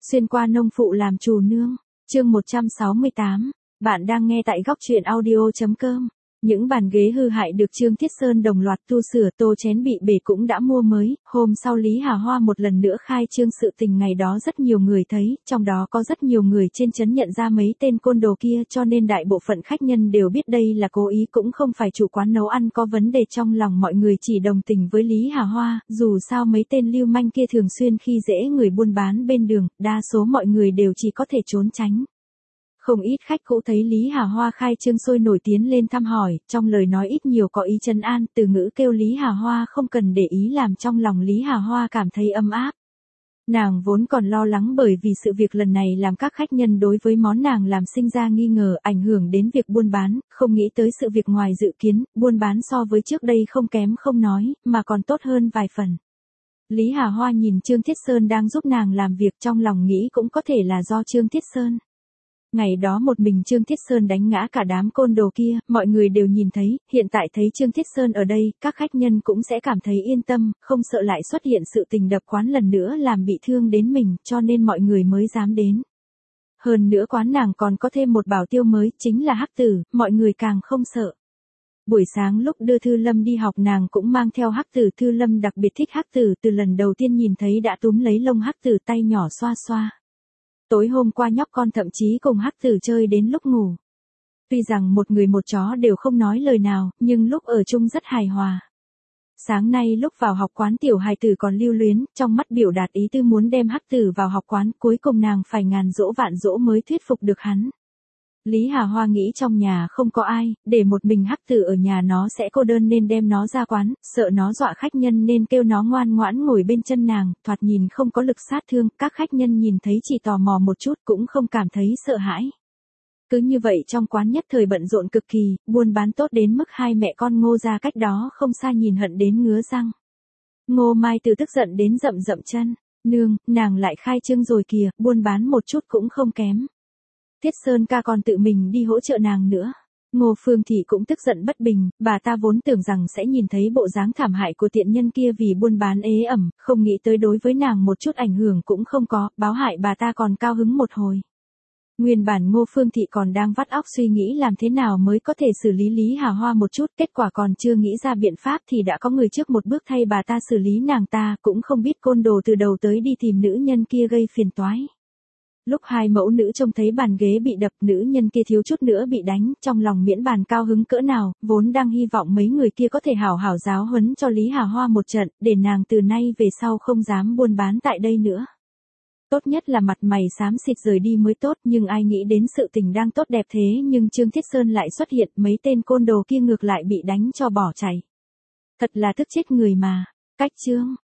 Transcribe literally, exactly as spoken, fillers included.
Xuyên qua nông phụ làm chủ nương. Chương một trăm sáu mươi tám. Bạn đang nghe tại góc truyện audio chấm com. Những bàn ghế hư hại được Trương Thiết Sơn đồng loạt tu sửa, tô chén bị bể cũng đã mua mới. Hôm sau Lý Hà Hoa một lần nữa khai trương sự tình ngày đó rất nhiều người thấy, trong đó có rất nhiều người trên trấn nhận ra mấy tên côn đồ kia, cho nên đại bộ phận khách nhân đều biết đây là cố ý, cũng không phải chủ quán nấu ăn có vấn đề. Trong lòng mọi người chỉ đồng tình với Lý Hà Hoa, dù sao mấy tên lưu manh kia thường xuyên khi dễ người buôn bán bên đường, đa số mọi người đều chỉ có thể trốn tránh. Không ít khách cũ thấy Lý Hà Hoa khai trương sôi nổi tiến lên thăm hỏi, trong lời nói ít nhiều có ý trấn an, từ ngữ kêu Lý Hà Hoa không cần để ý làm trong lòng Lý Hà Hoa cảm thấy ấm áp. Nàng vốn còn lo lắng bởi vì sự việc lần này làm các khách nhân đối với món nàng làm sinh ra nghi ngờ, ảnh hưởng đến việc buôn bán, không nghĩ tới sự việc ngoài dự kiến, buôn bán so với trước đây không kém không nói, mà còn tốt hơn vài phần. Lý Hà Hoa nhìn Trương Thiết Sơn đang giúp nàng làm việc, trong lòng nghĩ cũng có thể là do Trương Thiết Sơn. Ngày đó một mình Trương Thiết Sơn đánh ngã cả đám côn đồ kia, mọi người đều nhìn thấy, hiện tại thấy Trương Thiết Sơn ở đây, các khách nhân cũng sẽ cảm thấy yên tâm, không sợ lại xuất hiện sự tình đập quán lần nữa làm bị thương đến mình, cho nên mọi người mới dám đến. Hơn nữa quán nàng còn có thêm một bảo tiêu mới, chính là Hắc Tử, mọi người càng không sợ. Buổi sáng lúc đưa Thư Lâm đi học nàng cũng mang theo Hắc Tử, Thư Lâm đặc biệt thích Hắc Tử, từ lần đầu tiên nhìn thấy đã túm lấy lông Hắc Tử tay nhỏ xoa xoa. Tối hôm qua nhóc con thậm chí cùng Hắc Tử chơi đến lúc ngủ. Tuy rằng một người một chó đều không nói lời nào, nhưng lúc ở chung rất hài hòa. Sáng nay lúc vào học quán tiểu hài tử còn lưu luyến, trong mắt biểu đạt ý tư muốn đem Hắc Tử vào học quán, cuối cùng nàng phải ngàn dỗ vạn dỗ mới thuyết phục được hắn. Lý Hà Hoa nghĩ trong nhà không có ai, để một mình Hắc Tử ở nhà nó sẽ cô đơn nên đem nó ra quán, sợ nó dọa khách nhân nên kêu nó ngoan ngoãn ngồi bên chân nàng, thoạt nhìn không có lực sát thương, các khách nhân nhìn thấy chỉ tò mò một chút cũng không cảm thấy sợ hãi. Cứ như vậy trong quán nhất thời bận rộn cực kỳ, buôn bán tốt đến mức hai mẹ con Ngô ra cách đó không xa nhìn hận đến ngứa răng. Ngô Mai từ tức giận đến rậm rậm chân, nương, nàng lại khai trương rồi kìa, buôn bán một chút cũng không kém. Thiết Sơn ca còn tự mình đi hỗ trợ nàng nữa. Ngô Phương Thị cũng tức giận bất bình, bà ta vốn tưởng rằng sẽ nhìn thấy bộ dáng thảm hại của tiện nhân kia vì buôn bán ế ẩm, không nghĩ tới đối với nàng một chút ảnh hưởng cũng không có, báo hại bà ta còn cao hứng một hồi. Nguyên bản Ngô Phương Thị còn đang vắt óc suy nghĩ làm thế nào mới có thể xử lý Lý Hà Hoa một chút, kết quả còn chưa nghĩ ra biện pháp thì đã có người trước một bước thay bà ta xử lý nàng ta, cũng không biết côn đồ từ đầu tới đi tìm nữ nhân kia gây phiền toái. Lúc hai mẫu nữ trông thấy bàn ghế bị đập, nữ nhân kia thiếu chút nữa bị đánh, trong lòng miễn bàn cao hứng cỡ nào, vốn đang hy vọng mấy người kia có thể hảo hảo giáo huấn cho Lý Hà Hoa một trận, để nàng từ nay về sau không dám buôn bán tại đây nữa. Tốt nhất là mặt mày xám xịt rời đi mới tốt, nhưng ai nghĩ đến sự tình đang tốt đẹp thế nhưng Trương Thiết Sơn lại xuất hiện, mấy tên côn đồ kia ngược lại bị đánh cho bỏ chạy. Thật là tức chết người mà. Cách chương.